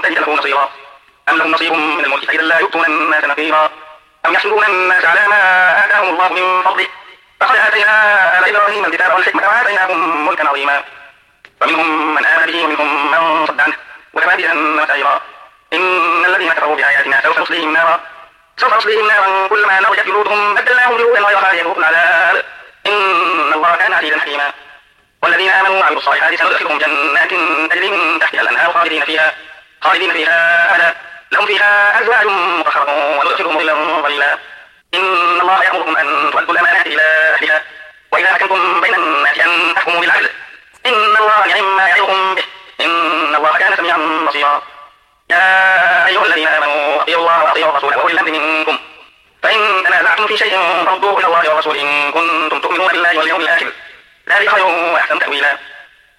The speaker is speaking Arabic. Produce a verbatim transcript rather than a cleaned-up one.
تجد له نصيرا أم لهم نصيب من الملك فإذا لا يؤتون الناس نقيرا أم يحسدون الناس على ما آتاهم الله من فضله فقد آتينا آل إبراهيم الكتاب والحكمة وآتيناهم ملكا عظيما فمنهم من آمن به ومنهم من صد عنه وكفى بجهنم سعيرا إن الذين كفروا بآياتنا سوف نصليهم نارا سوف نصليهم نارا كلما نضجت جلودهم بدلناهم جلودا غيرها ليذوقوا العذاب إن الله كان عزيزا حكيما والذين آمنوا وعملوا الصالحات سندخلهم جنات تجري من تحتها الأنهار خالدين فيها خالدين فيها أبدا لهم فيها أزواج مطهرة وندخلهم ظلا ظليلا إن الله يأمركم أن تؤدوا الأمانات إلى أهلها وإذا حكمتم بين الناس أن تحكموا بالعدل إن الله نعم ما يعظكم به إن الله كان سميعا بصيرا يا أيها الذين آمنوا أطيعوا الله وأطيعوا الرسول وأولي الأمر منكم فإن تنازعتم في شيء فردوه إلى الله والرسول إن كنتم تؤمنون بالله واليوم الآخر ذلك خير وأحسن تأويلا